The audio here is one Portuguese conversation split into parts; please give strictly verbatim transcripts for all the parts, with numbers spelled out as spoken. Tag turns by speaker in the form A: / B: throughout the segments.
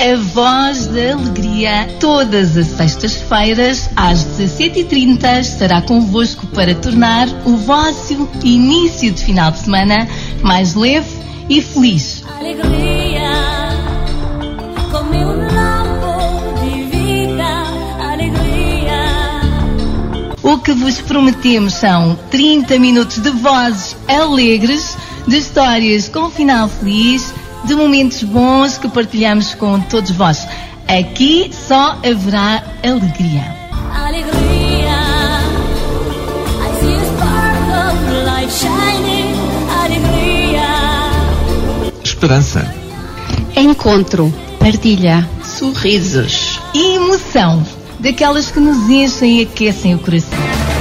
A: A Voz da Alegria, todas as sextas-feiras, às dezassete e trinta, estará convosco para tornar o vosso início de final de semana mais leve e feliz.
B: Alegria, como um lampo de vida, alegria.
A: O que vos prometemos são trinta minutos de vozes alegres, de histórias com final feliz, de momentos bons que partilhamos com todos vós. Aqui só haverá alegria.
B: Alegria, I see a spark of light shining. Alegria,
C: esperança,
D: encontro, partilha,
E: sorrisos
A: e emoção, daquelas que nos enchem e aquecem o coração.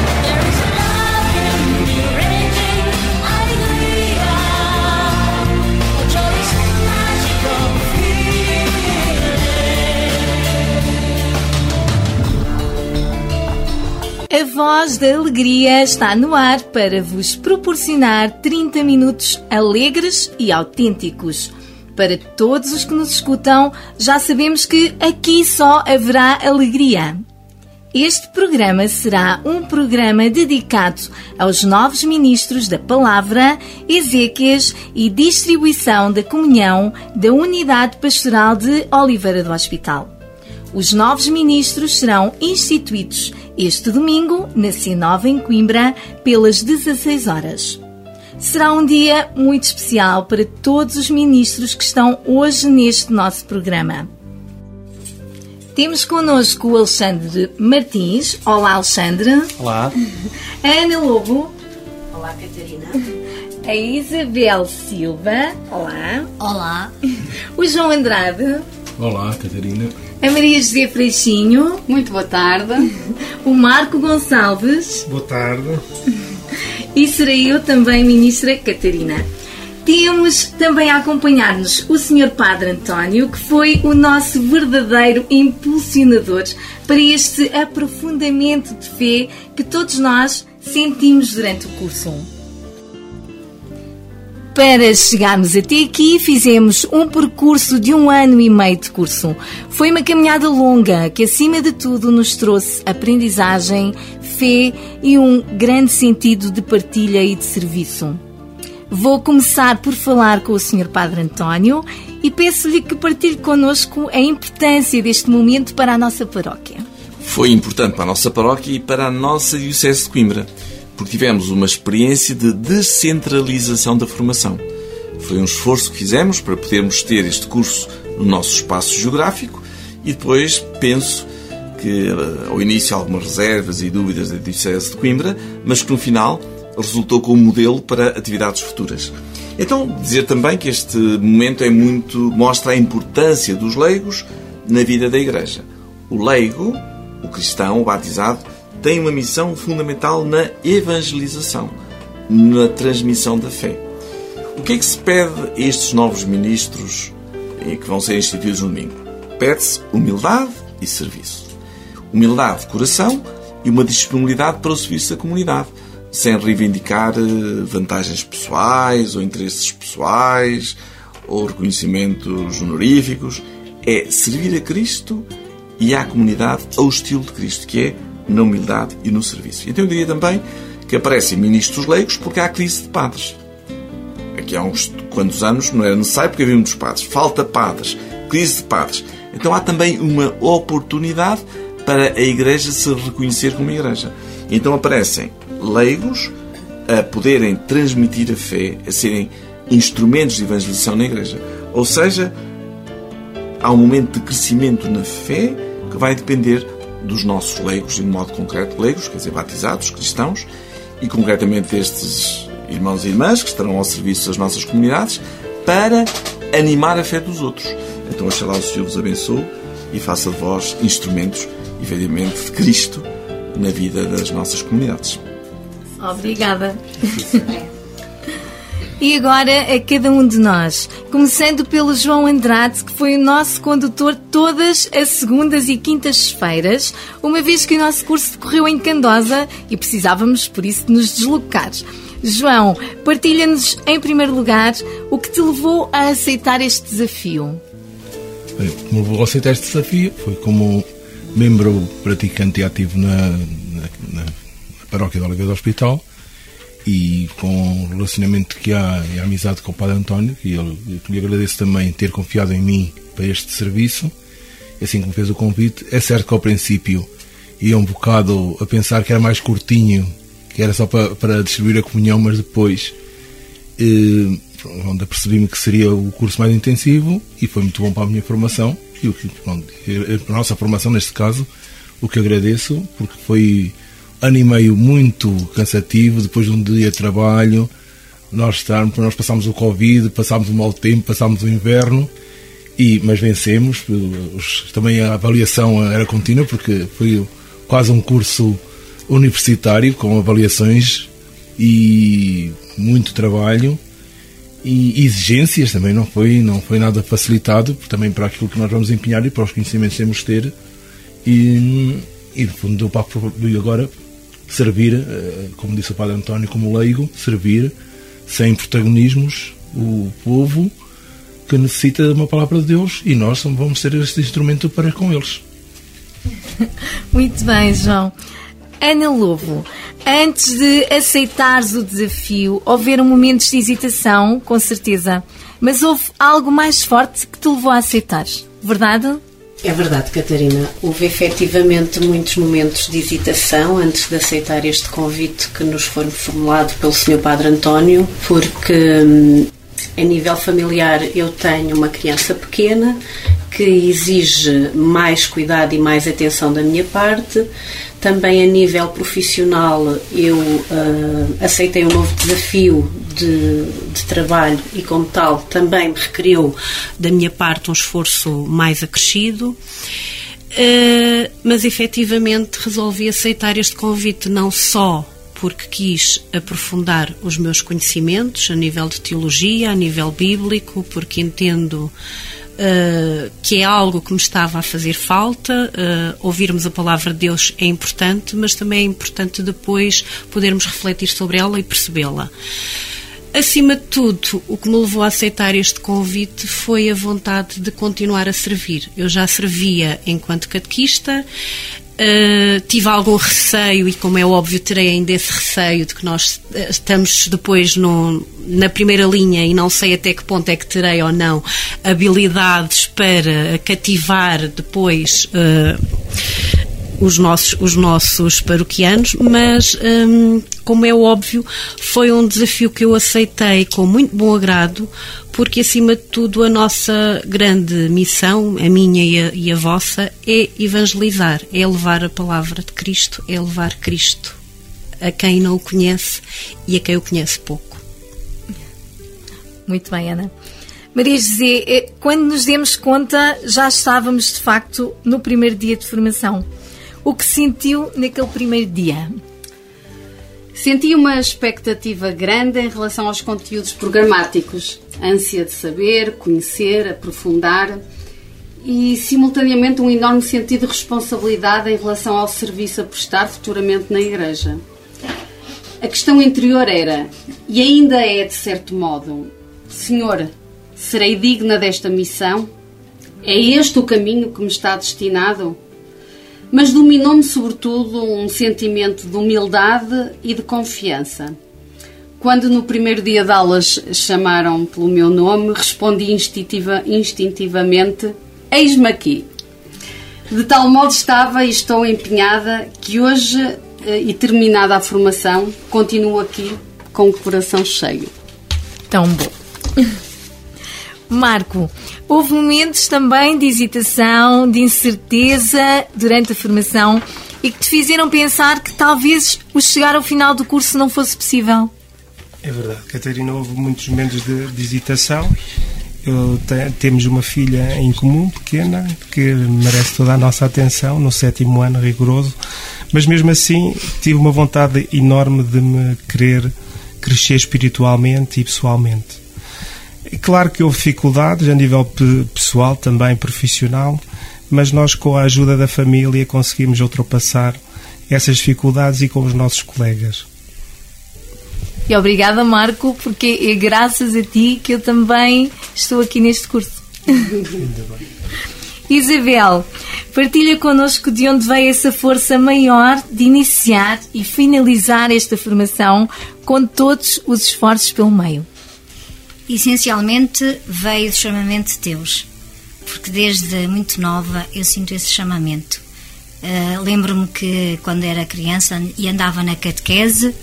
A: A Voz da Alegria está no ar para vos proporcionar trinta minutos alegres e autênticos. Para todos os que nos escutam, já sabemos que aqui só haverá alegria. Este programa será um programa dedicado aos novos ministros da Palavra, exéquias e distribuição da comunhão da Unidade Pastoral de Oliveira do Hospital. Os novos ministros serão instituídos este domingo, na C nove em Coimbra, pelas dezasseis horas. Será um dia muito especial para todos os ministros que estão hoje neste nosso programa. Temos connosco o Alexandre Martins. Olá, Alexandre.
F: Olá.
A: A Ana Lobo.
E: Olá, Catarina.
A: A Isabel Silva. Olá.
E: Olá.
A: O João Andrade.
F: Olá, Catarina.
A: A Maria José Freixinho.
D: Muito boa tarde.
A: O Marco Gonçalves.
F: Boa tarde.
A: E serei eu também, Ministra Catarina. Temos também a acompanhar-nos o senhor Padre António, que foi o nosso verdadeiro impulsionador para este aprofundamento de fé que todos nós sentimos durante o curso. Para chegarmos até aqui, fizemos um percurso de um ano e meio de curso. Foi uma caminhada longa que, acima de tudo, nos trouxe aprendizagem, fé e um grande sentido de partilha e de serviço. Vou começar por falar com o senhor Padre António e peço-lhe que partilhe connosco a importância deste momento para a nossa paróquia.
C: Foi importante para a nossa paróquia e para a nossa Diocese de Coimbra, porque tivemos uma experiência de descentralização da formação. Foi um esforço que fizemos para podermos ter este curso no nosso espaço geográfico e depois penso que ao início algumas reservas e dúvidas da Diocese de Coimbra, mas que no final resultou como modelo para atividades futuras. Então, dizer também que este momento é muito, mostra a importância dos leigos na vida da Igreja. O leigo, o cristão, o batizado, tem uma missão fundamental na evangelização, na transmissão da fé. O que é que se pede a estes novos ministros que vão ser instituídos no domingo? Pede-se humildade e serviço. Humildade de coração e uma disponibilidade para o serviço da comunidade, sem reivindicar vantagens pessoais ou interesses pessoais ou reconhecimentos honoríficos. É servir a Cristo e à comunidade ao estilo de Cristo, que é na humildade e no serviço. Então eu diria também que aparecem ministros leigos porque há crise de padres. Aqui há uns quantos anos não era necessário porque havia muitos padres. Falta padres, crise de padres. Então há também uma oportunidade para a Igreja se reconhecer como Igreja. Então aparecem leigos a poderem transmitir a fé, a serem instrumentos de evangelização na Igreja. Ou seja, há um momento de crescimento na fé que vai depender dos nossos leigos, e de modo concreto leigos, quer dizer, batizados, cristãos, e concretamente destes irmãos e irmãs que estarão ao serviço das nossas comunidades para animar a fé dos outros. Então, oxalá o Senhor vos abençoe e faça de vós instrumentos, efetivamente, de Cristo na vida das nossas comunidades.
A: Obrigada. E agora a cada um de nós, começando pelo João Andrade, que foi o nosso condutor todas as segundas e quintas-feiras, uma vez que o nosso curso decorreu em Candosa e precisávamos, por isso, de nos deslocar. João, partilha-nos, em primeiro lugar, o que te levou a aceitar este desafio.
F: Bem, o que me levou a aceitar este desafio foi como membro praticante e ativo na, na, na paróquia da Oliveira do Hospital, e com o relacionamento que há e a amizade com o Padre António, e ele, eu lhe agradeço também ter confiado em mim para este serviço, assim que me fez o convite. É certo que ao princípio ia um bocado a pensar que era mais curtinho, que era só para, para distribuir a comunhão, mas depois eh, onde apercebi-me que seria o curso mais intensivo, e foi muito bom para a minha formação, e o que, pronto, a nossa formação neste caso, o que agradeço, porque foi ano e meio muito cansativo, depois de um dia de trabalho, nós estarmos, nós passámos o Covid, passámos o mau tempo, passámos o inverno, e, mas vencemos. Os, também a avaliação era contínua, porque foi quase um curso universitário, com avaliações e muito trabalho e exigências também. Não foi, não foi nada facilitado, também para aquilo que nós vamos empenhar e para os conhecimentos que temos de ter, e, e no fundo deu para agora servir, como disse o Padre António, como leigo, servir sem protagonismos o povo que necessita de uma palavra de Deus, e nós vamos ser este instrumento para com eles.
A: Muito bem, João. Ana Lobo, antes de aceitares o desafio, houveram momentos de hesitação, com certeza, mas houve algo mais forte que te levou a aceitar, verdade?
E: É verdade, Catarina. Houve efetivamente muitos momentos de hesitação antes de aceitar este convite que nos foi formulado pelo senhor Padre António, porque a nível familiar eu tenho uma criança pequena que exige mais cuidado e mais atenção da minha parte. Também a nível profissional eu uh, aceitei um novo desafio de, de trabalho, e como tal também me requeriu da minha parte um esforço mais acrescido, uh, mas efetivamente resolvi aceitar este convite não só porque quis aprofundar os meus conhecimentos a nível de teologia, a nível bíblico, porque entendo Uh, que é algo que me estava a fazer falta. Uh, ouvirmos a palavra de Deus é importante, mas também é importante depois podermos refletir sobre ela e percebê-la. Acima de tudo, o que me levou a aceitar este convite foi a vontade de continuar a servir. Eu já servia enquanto catequista. Uh, tive algum receio, e como é óbvio terei ainda esse receio de que nós estamos depois no, na primeira linha, e não sei até que ponto é que terei ou não habilidades para cativar depois uh, os, nossos, os nossos paroquianos, mas um, como é óbvio foi um desafio que eu aceitei com muito bom agrado, porque acima de tudo a nossa grande missão, a minha e a, e a vossa, é evangelizar, é levar a palavra de Cristo, é levar Cristo a quem não o conhece e a quem o conhece pouco.
A: Muito bem, Ana. Maria José, quando nos demos conta, já estávamos de facto no primeiro dia de formação. O que sentiu naquele primeiro dia?
D: Senti uma expectativa grande em relação aos conteúdos programáticos, ânsia de saber, conhecer, aprofundar, e simultaneamente um enorme sentido de responsabilidade em relação ao serviço a prestar futuramente na Igreja. A questão interior era, e ainda é de certo modo: Senhor, serei digna desta missão? É este o caminho que me está destinado? Mas dominou-me sobretudo um sentimento de humildade e de confiança. Quando no primeiro dia de aulas chamaram pelo meu nome, respondi instintiva, instintivamente: eis-me aqui. De tal modo estava e estou empenhada que hoje, e terminada a formação, continuo aqui com o coração cheio.
A: Tão bom. Marco, houve momentos também de hesitação, de incerteza durante a formação, e que te fizeram pensar que talvez o chegar ao final do curso não fosse possível?
G: É verdade, Catarina, houve muitos momentos de, de hesitação. Eu te, temos uma filha em comum, pequena, que merece toda a nossa atenção, no sétimo ano rigoroso, mas mesmo assim tive uma vontade enorme de me querer crescer espiritualmente e pessoalmente. É claro que houve dificuldades a nível pessoal, também profissional, mas nós, com a ajuda da família, conseguimos ultrapassar essas dificuldades, e com os nossos colegas.
A: E obrigada, Marco, porque é graças a ti que eu também estou aqui neste curso.
G: Ainda bem.
A: Isabel, partilha connosco de onde veio essa força maior de iniciar e finalizar esta formação com todos os esforços pelo meio.
H: Essencialmente veio do chamamento de Deus, porque desde muito nova eu sinto esse chamamento. Uh, lembro-me que quando era criança e andava na catequese,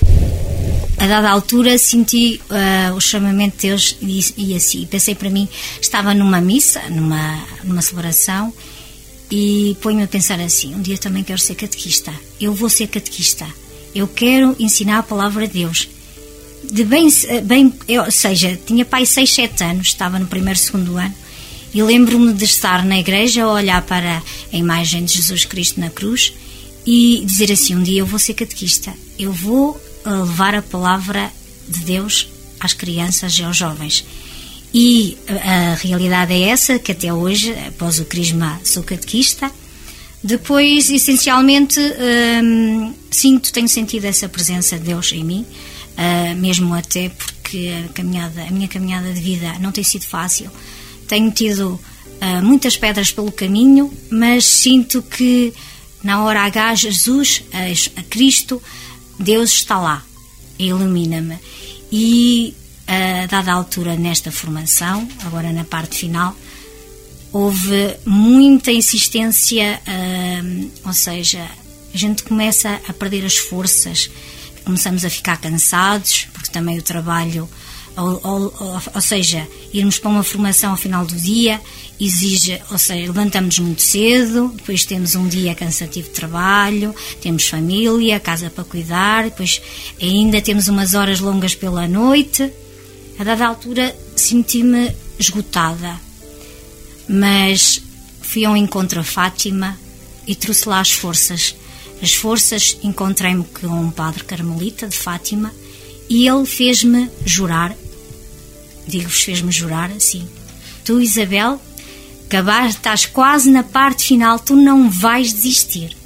H: a dada altura senti uh, o chamamento de Deus e, e assim, pensei para mim, estava numa missa, numa, numa celebração, e ponho-me a pensar assim, um dia também quero ser catequista, eu vou ser catequista, eu quero ensinar a palavra de Deus. De bem, bem eu, ou seja, tinha pai seis, sete anos, estava no primeiro, segundo ano, e lembro-me de estar na igreja a olhar para a imagem de Jesus Cristo na cruz e dizer assim, um dia eu vou ser catequista, eu vou levar a palavra de Deus às crianças e aos jovens. E a, a realidade é essa, que até hoje, após o crisma, sou catequista. Depois, essencialmente, hum, sinto, tenho sentido essa presença de Deus em mim, uh, mesmo até porque a, caminhada, a minha caminhada de vida não tem sido fácil. Tenho tido uh, muitas pedras pelo caminho, mas sinto que na hora H, Jesus, a, a Cristo, Deus está lá, ilumina-me. E a dada altura nesta formação, agora na parte final, houve muita insistência, uh, ou seja, a gente começa a perder as forças, começamos a ficar cansados, porque também o trabalho, ou, ou, ou, ou seja, irmos para uma formação ao final do dia exige, ou seja, levantamos muito cedo, depois temos um dia cansativo de trabalho, temos família, casa para cuidar, depois ainda temos umas horas longas pela noite. A dada altura senti-me esgotada, mas fui ao encontro a Fátima e trouxe lá as forças. As forças, encontrei-me com um padre carmelita de Fátima e ele fez-me jurar, digo-vos, fez-me jurar assim, tu, Isabel, acabaste, estás quase na parte final, tu não vais desistir.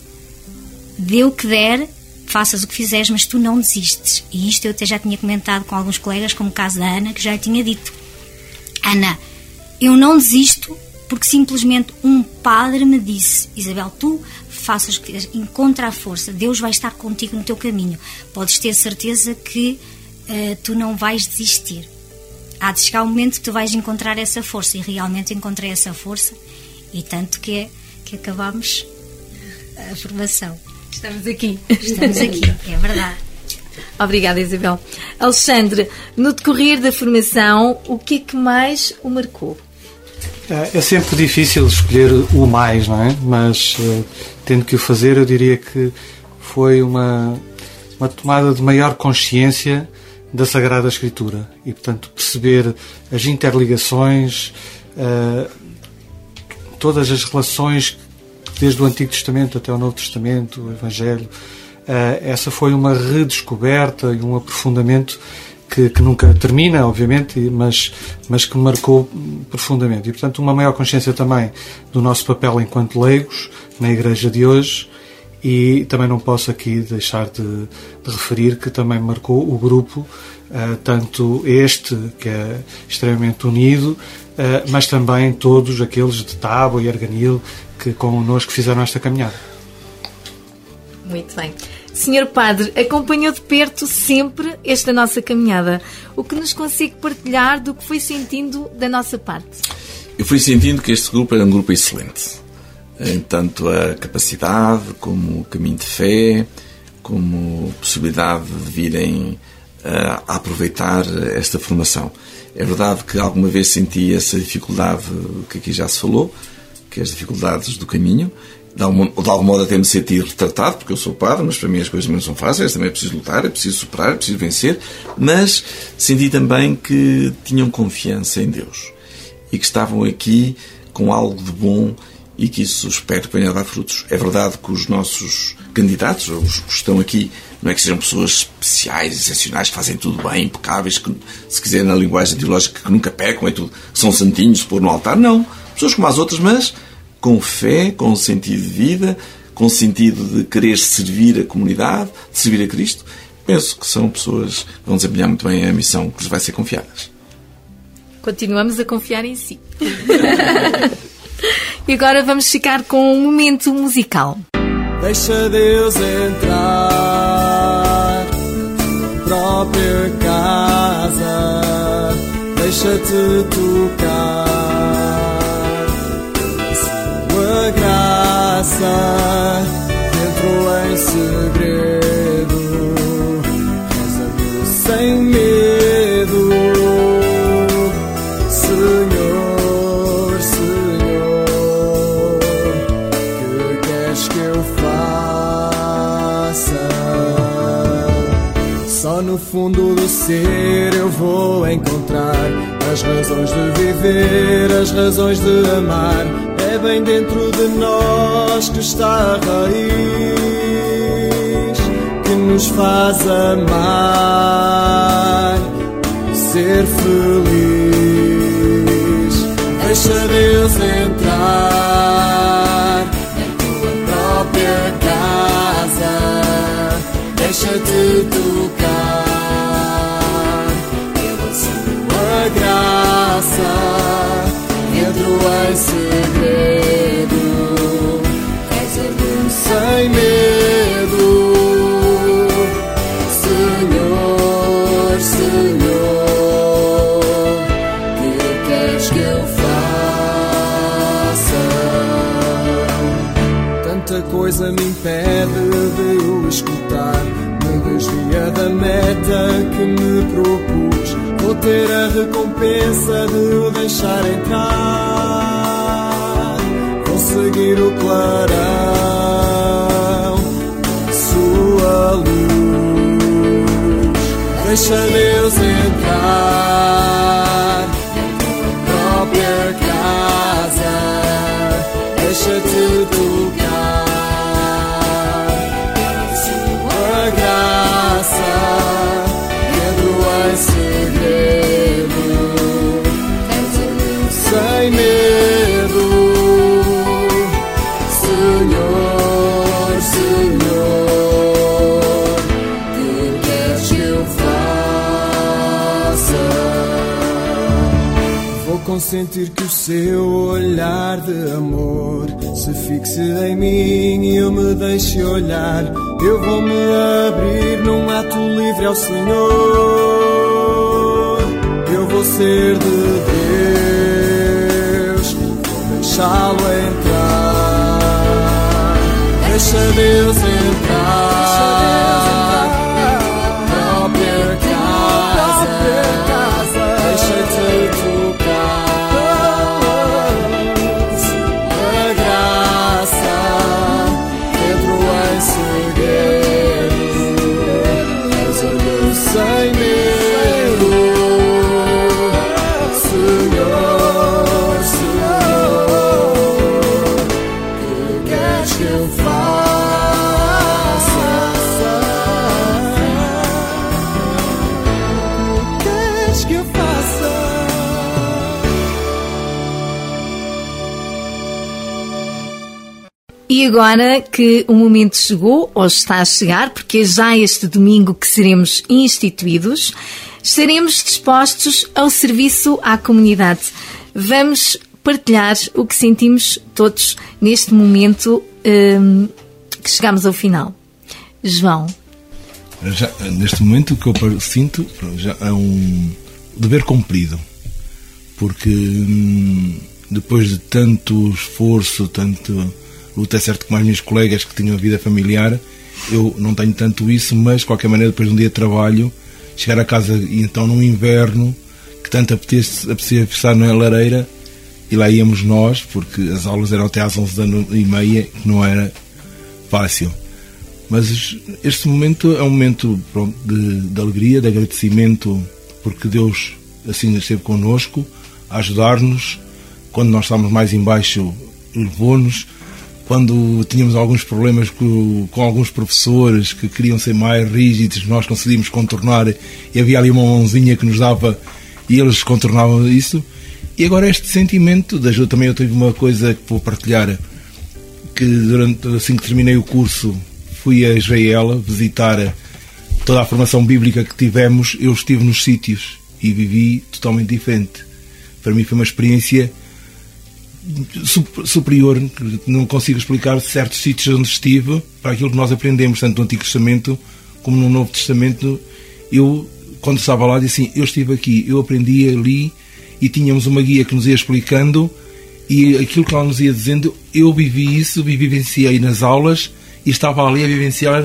H: Dê o que der, faças o que fizeres, mas tu não desistes. E isto eu até já tinha comentado com alguns colegas, como o caso da Ana, que já lhe tinha dito. Ana, eu não desisto porque simplesmente um padre me disse, Isabel, tu faças o que fizeres, encontra a força, Deus vai estar contigo no teu caminho. Podes ter certeza que uh, tu não vais desistir. Há de chegar o momento que tu vais encontrar essa força, e realmente encontrei essa força, e tanto que, é, que acabámos a formação.
A: Estamos aqui.
H: Estamos aqui, é verdade.
A: Obrigada, Isabel. Alexandre, no decorrer da formação, o que é que mais o marcou?
I: É sempre difícil escolher o mais, não é? Mas, uh, tendo que o fazer, eu diria que foi uma, uma tomada de maior consciência da Sagrada Escritura e, portanto, perceber as interligações, uh, todas as relações desde o Antigo Testamento até o Novo Testamento, o Evangelho. Uh, essa foi uma redescoberta e um aprofundamento que, que nunca termina, obviamente, mas, mas que me marcou profundamente. E, portanto, uma maior consciência também do nosso papel enquanto leigos na Igreja de hoje. E também não posso aqui deixar de, de referir que também marcou o grupo, uh, tanto este, que é extremamente unido, uh, mas também todos aqueles de Tábua e Arganil que connosco fizeram esta caminhada.
A: Muito bem. senhor Padre, acompanhou de perto sempre esta nossa caminhada. O que nos consegue partilhar do que foi sentindo da nossa parte?
C: Eu fui sentindo que este grupo era um grupo excelente. Em tanto a capacidade, como o caminho de fé, como possibilidade de virem a, a aproveitar esta formação. É verdade que alguma vez senti essa dificuldade que aqui já se falou, que é as dificuldades do caminho. De algum, de algum modo até me senti retratado, porque eu sou padre, mas para mim as coisas não são fáceis, também é preciso lutar, é preciso superar, é preciso vencer, mas senti também que tinham confiança em Deus e que estavam aqui com algo de bom e que isso espero que venha a dar frutos. É verdade que os nossos candidatos, os que estão aqui, não é que sejam pessoas especiais, excepcionais, que fazem tudo bem, impecáveis, que, se quiser na linguagem teológica, que nunca pecam, é tudo, que são santinhos, pôr no altar, não. Pessoas como as outras, mas com fé, com sentido de vida, com sentido de querer servir a comunidade, de servir a Cristo. Penso que são pessoas que vão desempenhar muito bem a missão que lhes vai ser confiada.
A: Continuamos a confiar em si. E agora vamos ficar com um momento musical.
J: Deixa Deus entrar na própria casa, deixa-te tocar sua graça, dentro em segredo, reza-me sem medo, Senhor, Senhor, que queres que eu faça? Só no fundo do ser eu vou encontrar as razões de viver, as razões de amar. É bem dentro de nós que está a raiz que nos faz amar, ser feliz. Deixa Deus entrar na tua própria casa, deixa-te tocar pela sua graça, entro em segredo, reza-me sem medo, Senhor, Senhor, que queres que eu faça? Tanta coisa me impede de o escutar, me desvia da meta que me propus. Vou ter a recompensa de o deixar entrar, vou seguir o clarão da sua luz. Deixa Deus entrar na tua própria casa, deixa-te tocar pela sua graça, entro em segredo, reza-me sem medo, Senhor, Senhor, que queres que eu faça? Vou consentir que o seu olhar de amor se fixe em mim e eu me deixe olhar. Eu vou me abrir num ato livre ao Senhor. Eu vou ser de Deus, vou deixá-lo entrar. Deixa Deus entrar na própria casa, deixa-te tocar sua graça, entro em segredo, reza-me sem medo, Senhor, Senhor, que queres que eu faça? Que queres que eu faça?
A: E agora que o momento chegou, ou está a chegar, porque é já este domingo que seremos instituídos, estaremos dispostos ao serviço à comunidade. Vamos partilhar o que sentimos todos neste momento hum, que chegamos ao final. João.
F: Já, neste momento o que eu sinto já é um dever cumprido, porque hum, depois de tanto esforço, tanto luta, é certo que mais meus colegas que tinham vida familiar, eu não tenho tanto isso, mas de qualquer maneira depois de um dia de trabalho, chegar a casa e então num inverno que tanto apetecia, apetecia estar na lareira, e lá íamos nós, porque as aulas eram até às onze e meia, que não era fácil. Mas este momento é um momento, pronto, de, de alegria, de agradecimento, porque Deus assim esteve connosco, a ajudar-nos. Quando nós estávamos mais em baixo, levou-nos. Quando tínhamos alguns problemas com, com alguns professores que queriam ser mais rígidos, nós conseguimos contornar, e havia ali uma mãozinha que nos dava e eles contornavam isso. E agora este sentimento de ajuda, também eu tive uma coisa que vou partilhar, que durante, assim que terminei o curso, fui a Israel visitar toda a formação bíblica que tivemos. Eu estive nos sítios e vivi totalmente diferente. Para mim foi uma experiência superior, não consigo explicar certos sítios onde estive, para aquilo que nós aprendemos, tanto no Antigo Testamento como no Novo Testamento. Eu, quando estava lá, disse assim, eu estive aqui, eu aprendi ali, e tínhamos uma guia que nos ia explicando, e aquilo que ela nos ia dizendo, eu vivi isso, vivenciei nas aulas, e estava ali a vivenciar.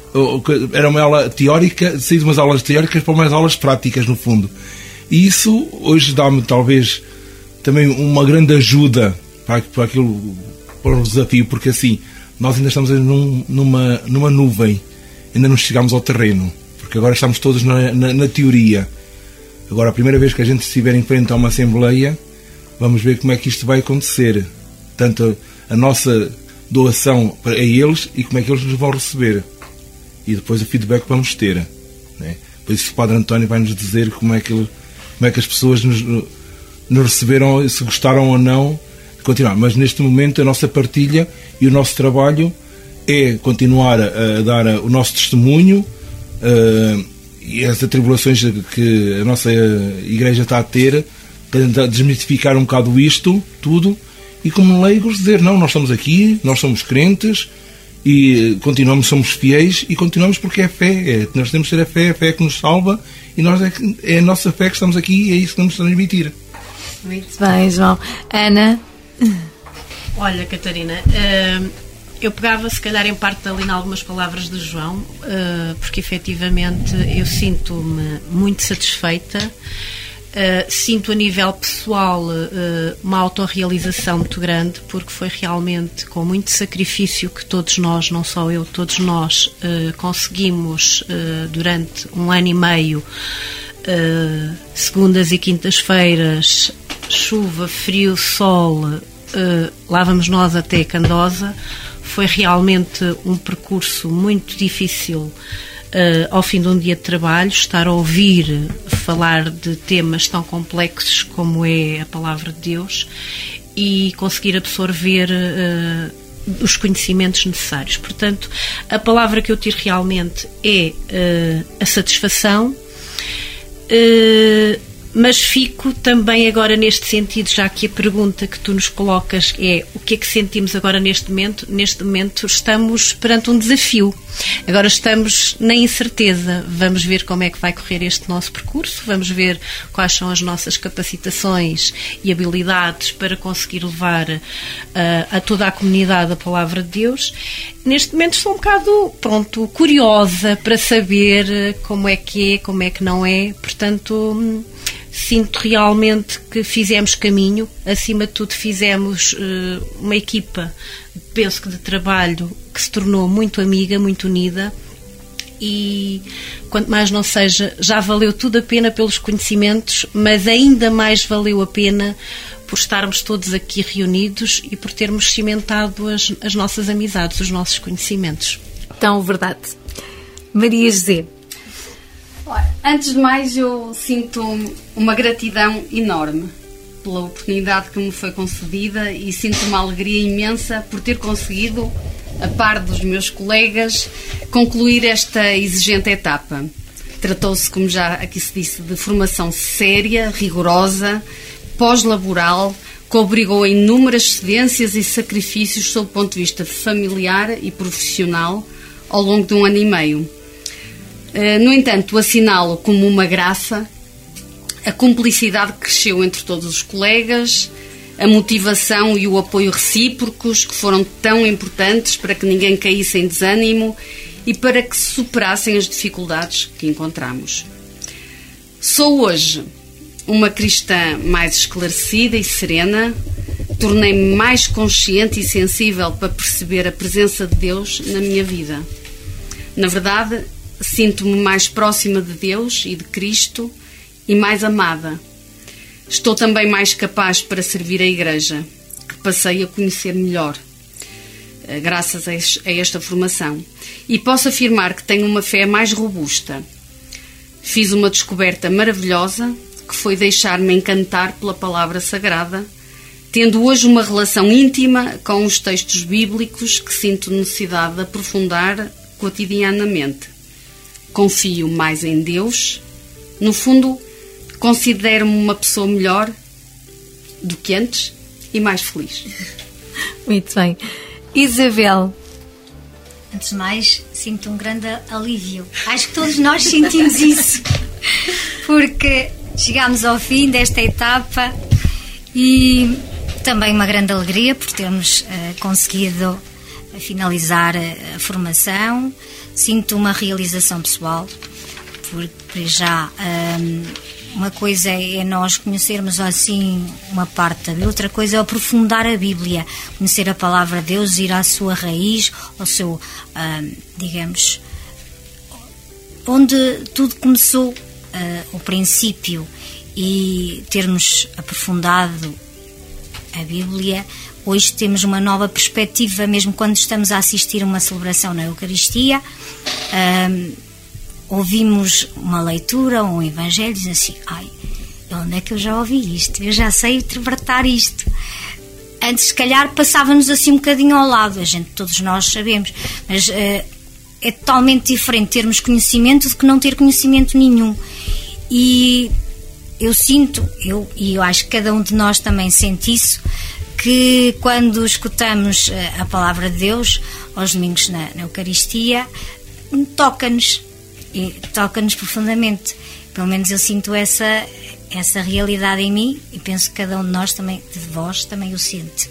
F: Era uma aula teórica, saí de umas aulas teóricas para umas aulas práticas, no fundo. E isso hoje dá-me talvez também uma grande ajuda para, para aquilo, para o desafio, porque assim, nós ainda estamos num, numa, numa nuvem, ainda não chegamos ao terreno, porque agora estamos todos na, na, na teoria. Agora, a primeira vez que a gente estiver em frente a uma assembleia, vamos ver como é que isto vai acontecer. Tanto a, a nossa doação a eles e como é que eles nos vão receber. E depois o feedback que vamos ter. Né? Por isso o Padre António vai nos dizer como é que, ele, como é que as pessoas nos, nos receberam, se gostaram ou não, continuar. Mas neste momento a nossa partilha e o nosso trabalho é continuar a, a dar o nosso testemunho, a, e as atribulações que a nossa Igreja está a ter, para desmistificar um bocado isto, tudo, e como leigos dizer, não, nós estamos aqui, nós somos crentes, e continuamos, somos fiéis, e continuamos porque é fé, é, nós temos que ter a fé, a fé que nos salva, e nós é, é a nossa fé que estamos aqui, e é isso que vamos transmitir.
A: Muito bem, João. Ana?
E: Olha, Catarina, eu pegava se calhar em parte ali em algumas palavras de João, porque efetivamente eu sinto-me muito satisfeita. Uh, sinto a nível pessoal uh, uma autorrealização muito grande, porque foi realmente com muito sacrifício que todos nós, não só eu, todos nós uh, conseguimos uh, durante um ano e meio, uh, segundas e quintas-feiras, chuva, frio, sol, uh, lá vamos nós até Candosa. Foi realmente um percurso muito difícil. Uh, ao fim de um dia de trabalho, estar a ouvir falar de temas tão complexos como é a Palavra de Deus e conseguir absorver uh, os conhecimentos necessários. Portanto, a palavra que eu tiro realmente é uh, a satisfação, uh, mas fico também agora neste sentido, já que a pergunta que tu nos colocas é o que é que sentimos agora neste momento. Neste momento estamos perante um desafio. Agora estamos na incerteza. Vamos ver como é que vai correr este nosso percurso, vamos ver quais são as nossas capacitações e habilidades para conseguir levar uh, a toda a comunidade a Palavra de Deus. Neste momento estou um bocado, pronto, curiosa para saber como é que é, como é que não é. Portanto, sinto realmente que fizemos caminho, acima de tudo fizemos uh, uma equipa, penso que de trabalho, que se tornou muito amiga, muito unida, e quanto mais não seja, já valeu tudo a pena pelos conhecimentos, mas ainda mais valeu a pena por estarmos todos aqui reunidos e por termos cimentado as, as nossas amizades, os nossos conhecimentos.
A: Então, verdade. Maria José.
D: Antes de mais, eu sinto uma gratidão enorme pela oportunidade que me foi concedida e sinto uma alegria imensa por ter conseguido, a par dos meus colegas, concluir esta exigente etapa. Tratou-se, como já aqui se disse, de formação séria, rigorosa, pós-laboral, que obrigou a inúmeras cedências e sacrifícios sob o ponto de vista familiar e profissional ao longo de um ano e meio. No entanto, assinalo como uma graça a cumplicidade que cresceu entre todos os colegas, a motivação e o apoio recíprocos que foram tão importantes para que ninguém caísse em desânimo e para que se superassem as dificuldades que encontramos. Sou hoje uma cristã mais esclarecida e serena, tornei-me mais consciente e sensível para perceber a presença de Deus na minha vida. Na verdade, sinto-me mais próxima de Deus e de Cristo e mais amada. Estou também mais capaz para servir a Igreja, que passei a conhecer melhor, graças a esta formação. E posso afirmar que tenho uma fé mais robusta. Fiz uma descoberta maravilhosa, que foi deixar-me encantar pela palavra sagrada, tendo hoje uma relação íntima com os textos bíblicos que sinto necessidade de aprofundar cotidianamente. Confio mais em Deus. No fundo, considero-me uma pessoa melhor do que antes e mais feliz.
A: Muito bem. Isabel.
H: Antes de mais, sinto um grande alívio. Acho que todos nós sentimos isso. Porque chegámos ao fim desta etapa e também uma grande alegria por termos uh, conseguido finalizar a, a formação. Sinto uma realização pessoal, porque já um, uma coisa é nós conhecermos assim uma parte da Bíblia, outra coisa é aprofundar a Bíblia, conhecer a palavra de Deus, ir à sua raiz, ao seu, um, digamos, onde tudo começou, uh, o princípio, e termos aprofundado a Bíblia. Hoje temos uma nova perspectiva, mesmo quando estamos a assistir a uma celebração na Eucaristia, um, ouvimos uma leitura ou um evangelho e dizemos assim, ai, onde é que eu já ouvi isto? Eu já sei interpretar isto. Antes, se calhar, passava-nos assim um bocadinho ao lado, a gente, todos nós sabemos, mas uh, é totalmente diferente termos conhecimento do que não ter conhecimento nenhum. E eu sinto, eu, e eu acho que cada um de nós também sente isso, que quando escutamos a palavra de Deus aos domingos na, na Eucaristia, toca-nos, e toca-nos profundamente. Pelo menos eu sinto essa, essa realidade em mim e penso que cada um de nós também, de vós, também o sente.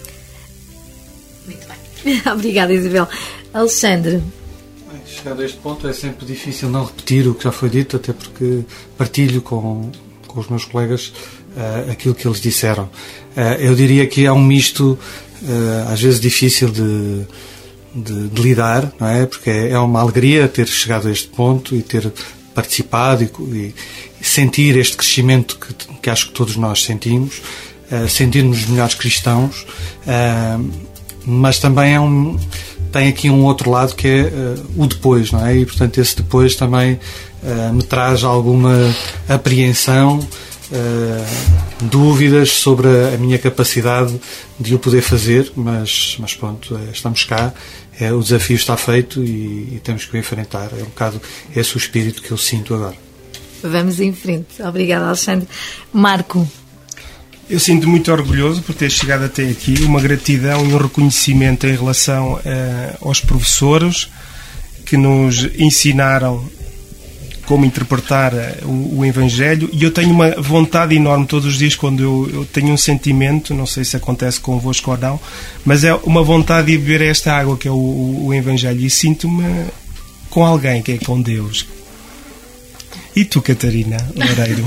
A: Muito bem. Obrigada, Isabel. Alexandre.
I: Chegado a este ponto é sempre difícil não repetir o que já foi dito, até porque partilho com, com os meus colegas uh, aquilo que eles disseram. Uh, eu diria que é um misto uh, às vezes difícil de, de, de lidar, não é? Porque é, é uma alegria ter chegado a este ponto e ter participado e, e sentir este crescimento que, que acho que todos nós sentimos, uh, sentir-nos melhores cristãos, uh, mas também é um... tem aqui um outro lado que é uh, o depois, não é? E, portanto, esse depois também uh, me traz alguma apreensão, uh, dúvidas sobre a, a minha capacidade de o poder fazer, mas, mas pronto, uh, estamos cá, é, o desafio está feito e, e temos que o enfrentar. É um bocado esse o espírito que eu sinto agora.
A: Vamos em frente. Obrigada, Alexandre. Marco.
G: Eu sinto muito orgulhoso por ter chegado até aqui, uma gratidão e um reconhecimento em relação uh, aos professores que nos ensinaram como interpretar uh, o, o Evangelho, e eu tenho uma vontade enorme todos os dias, quando eu, eu tenho um sentimento, não sei se acontece convosco ou não, mas é uma vontade de beber esta água que é o, o, o Evangelho, e sinto-me com alguém, que é com Deus. E tu, Catarina Loureiro?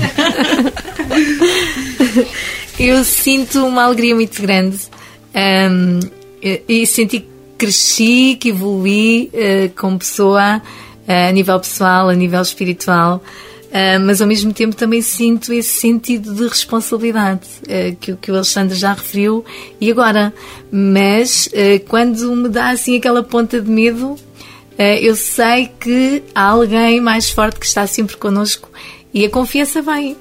A: Eu sinto uma alegria muito grande um, e, e senti que cresci, que evolui uh, como pessoa, uh, a nível pessoal, a nível espiritual, uh, mas ao mesmo tempo também sinto esse sentido de responsabilidade uh, que, que o Alexandre já referiu. E agora, mas uh, quando me dá assim aquela ponta de medo, uh, eu sei que há alguém mais forte que está sempre connosco e a confiança vem.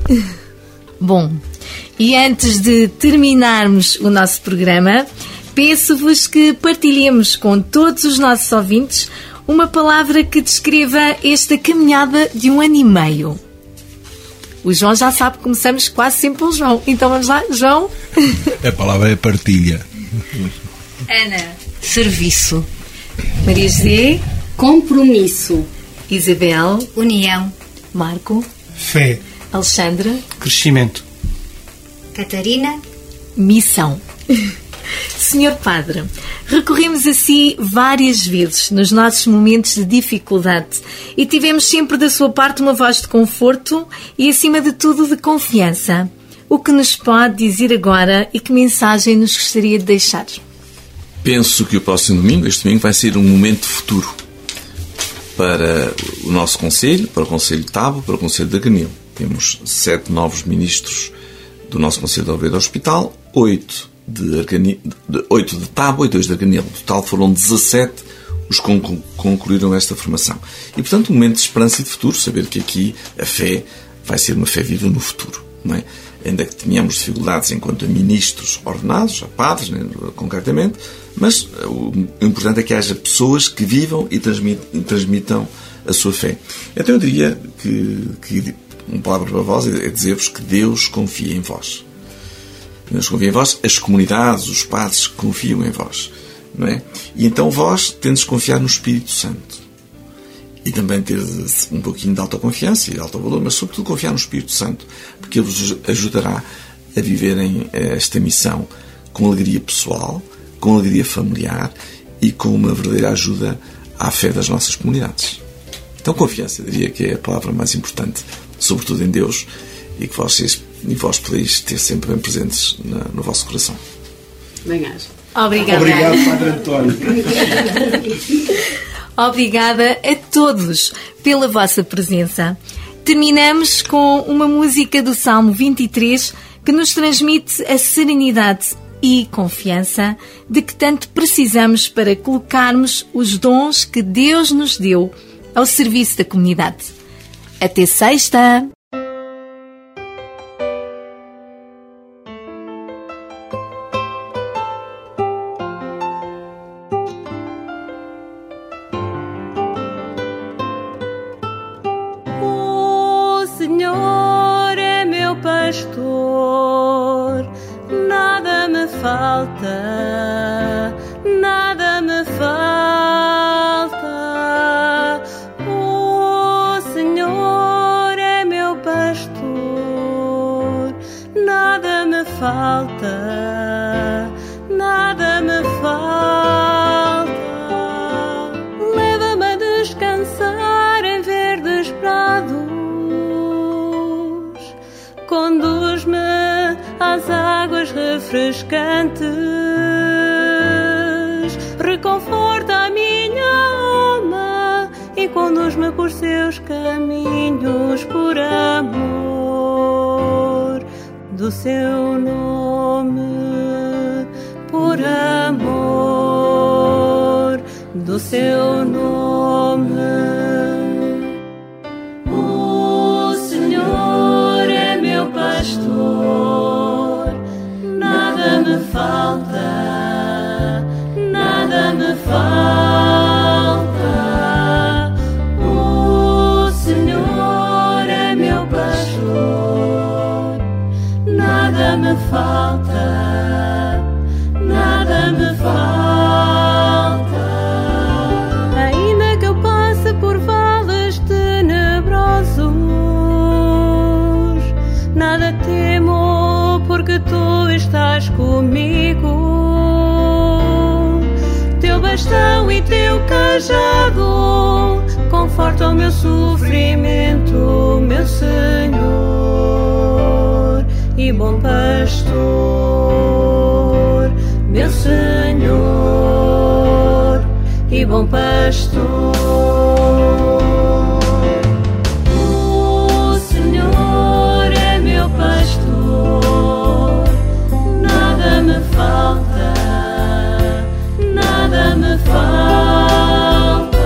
A: Bom, e antes de terminarmos o nosso programa, peço-vos que partilhemos com todos os nossos ouvintes uma palavra que descreva esta caminhada de um ano e meio. O João já sabe que começamos quase sempre pelo João. Então vamos lá, João?
F: A palavra é partilha.
A: Ana.
E: Serviço.
A: Maria José.
D: Compromisso.
A: Isabel.
H: União.
A: Marco.
G: Fé.
A: Alexandre.
I: Crescimento.
H: Catarina.
A: Missão. Senhor Padre, recorremos a si várias vezes nos nossos momentos de dificuldade e tivemos sempre da sua parte uma voz de conforto e, acima de tudo, de confiança. O que nos pode dizer agora e que mensagem nos gostaria de deixar?
C: Penso que o próximo domingo, este domingo, vai ser um momento futuro para o nosso Conselho, para o Conselho de Tabo, para o Conselho de Arganil. Temos sete novos ministros do nosso Conselho de Alveira do Hospital, oito de, Arganil, de, oito de Tabo e dois de Arganil. No total foram dezassete os que concluíram esta formação. E, portanto, um momento de esperança e de futuro, saber que aqui a fé vai ser uma fé viva no futuro, não é? Ainda que tenhamos dificuldades enquanto a ministros ordenados, a padres, né, concretamente, mas o importante é que haja pessoas que vivam e transmitam, transmitam a sua fé. Então eu diria que, que uma palavra para vós é dizer-vos que Deus confia em vós. Deus confia em vós, as comunidades, os padres confiam em vós. Não é? E então vós tendes de confiar no Espírito Santo. E também ter um pouquinho de autoconfiança e de alto valor, mas sobretudo confiar no Espírito Santo, porque ele vos ajudará a viverem esta missão com alegria pessoal, com alegria familiar e com uma verdadeira ajuda à fé das nossas comunidades. Então, confiança, eu diria que é a palavra mais importante, sobretudo em Deus, e que vocês e vós podeis ter sempre bem presentes na, no vosso coração.
D: Bem-aja.
A: Obrigada.
G: Obrigado, Padre António.
A: Obrigada a todos pela vossa presença. Terminamos com uma música do Salmo vinte e três que nos transmite a serenidade e confiança de que tanto precisamos para colocarmos os dons que Deus nos deu ao serviço da comunidade. Até sexta!
B: O Senhor é meu pastor, nada me falta, nada me falta. O Senhor é meu pastor, nada me falta, nada me falta. Leva-me a descansar em verdes prados, conduz-me às águas refrescantes, reconforta a minha alma e conduz-me por seus caminhos, por amor do seu nome, por amor do seu nome. O Senhor é meu pastor, nada me falta, nada me falta. O Senhor é meu pastor, nada me falta, nada me falta. Ainda que eu passe por vales tenebrosos, nada temo, porque tu estás comigo. Teu bastão e teu cajado confortam o meu sofrimento, meu Senhor e bom pastor, meu Senhor e bom pastor. O Senhor é meu pastor, nada me falta, nada me falta.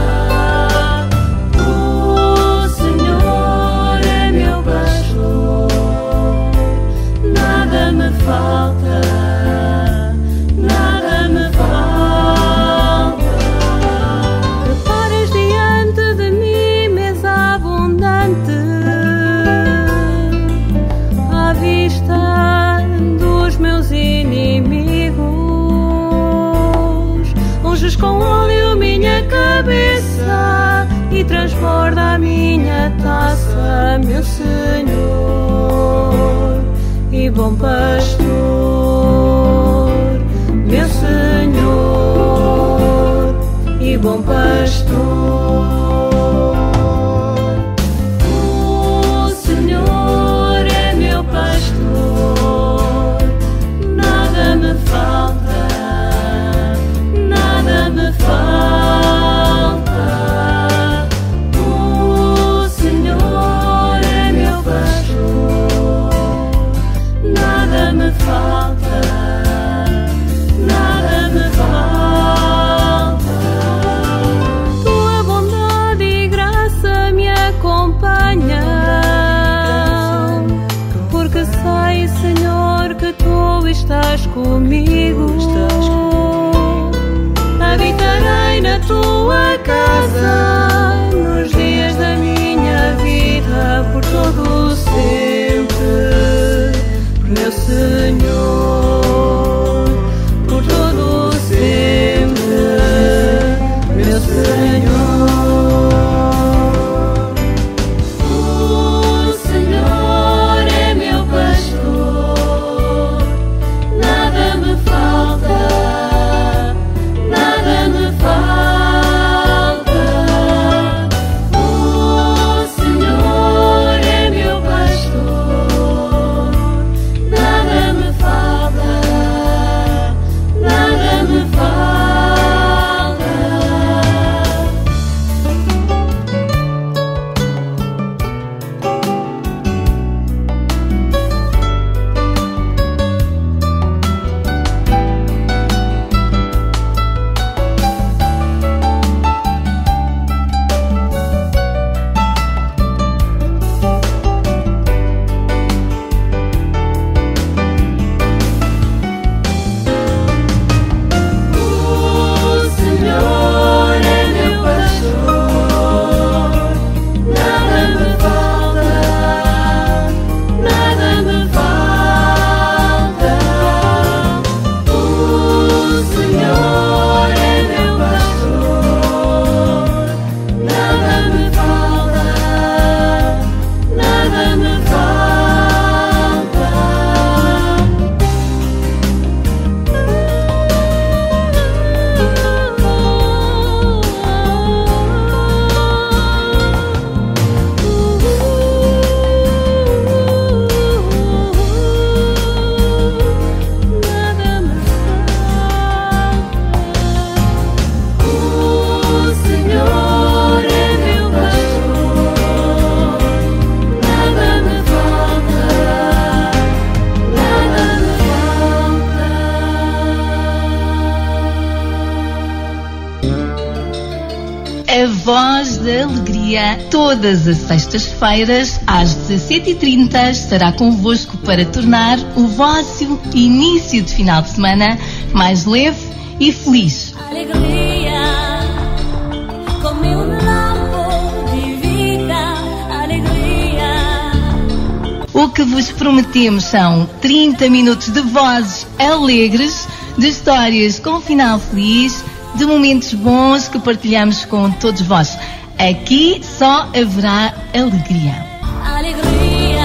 B: O Senhor é meu pastor, nada me falta, nada me falta. Preparas diante de mim mesa abundante, à vista dos meus inimigos. Unges com óleo minha cabeça e transborda a minha taça, meu Senhor e bom pastor, meu Senhor e bom pastor. O Senhor é meu pastor, nada me falta, nada me falta. O Senhor é meu pastor, nada me falta, nada me falta. Tua bondade e graça me acompanham, porque sei, Senhor, que tu estás comigo. Habitarei na tua casa nos dias da minha vida, por todo o sempre, meu Senhor
A: Voz da Alegria, todas as sextas-feiras, às dezassete e trinta, estará convosco para tornar o vosso início de final de semana mais leve e feliz.
B: Alegria, como um lampo de vida, alegria.
A: O que vos prometemos são trinta minutos de vozes alegres, de histórias com final feliz, de momentos bons que partilhamos com todos vós. Aqui só haverá alegria.
B: Alegria,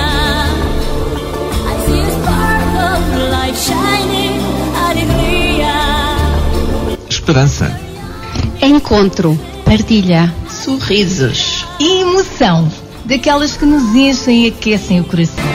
B: I see a spark of light shining. Alegria,
C: Esperança.
D: Encontro, partilha,
A: Sorrisos e emoção, daquelas que nos enchem e aquecem o coração.